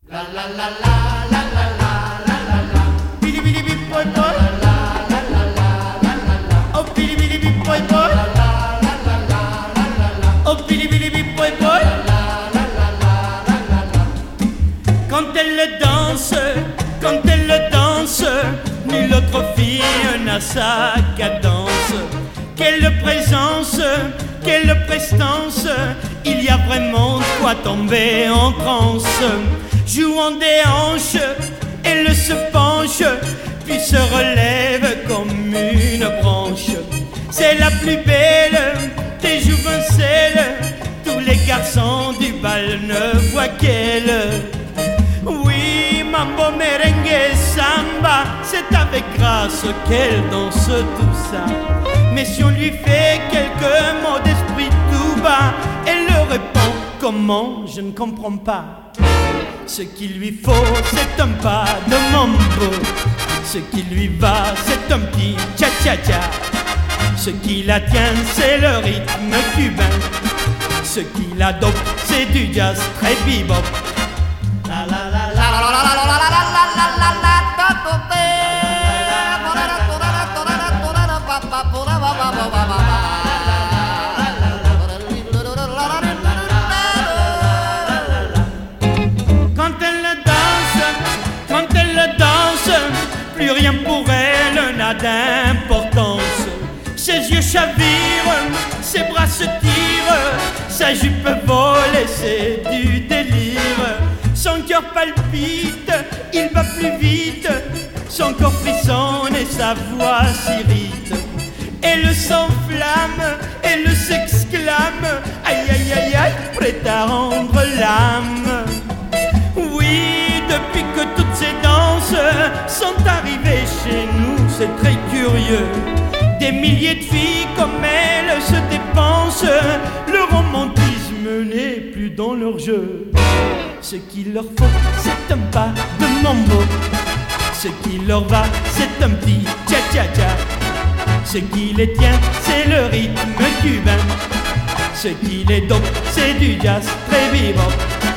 Bidi bidi bip boy boy. Oh bidi bidi bip boy boy. Oh bidi bidi bip boy boy. Quand elle danse, nulle autre fille n'a sa cadence. Quelle présence, quelle prestance, il y a vraiment de quoi tomber en transe. Jouant des hanches, elle se penche, puis se relève comme une branche. C'est la plus belle des jouvencelles, tous les garçons du bal ne voient qu'elle. Oui, mambo, merengue, samba, c'est avec grâce qu'elle danse tout ça. Mais si on lui fait quelques mots d'esprit tout bas, elle le répond, comment, je ne comprends pas. Ce qu'il lui faut, c'est un pas de mambo. Ce qui lui va, c'est un petit cha-cha-cha. Ce qui la tient, c'est le rythme cubain. Ce qui la dope, c'est du jazz très bebop. La la la la la la la la la la la la. Quand elle danse, plus rien pour elle n'a d'importance. Ses yeux chavirent, ses bras se tirent, sa jupe vole et c'est du délire. Son cœur palpite, il va plus vite, son corps frissonne et sa voix s'irrite. Elle s'enflamme, elle s'exclame, aïe aïe aïe aïe, prête à rendre l'âme. Oui, depuis que toutes ces danses sont arrivées chez nous, c'est très curieux. Des milliers de filles comme elle se dépensent, le romantisme n'est plus dans leur jeu. Ce qu'il leur faut, c'est un pas de mambo. Ce qui leur va, c'est un petit cha-cha-cha. Ce qui les tient, c'est le rythme cubain. Ce qui les dope, c'est du jazz très vivant.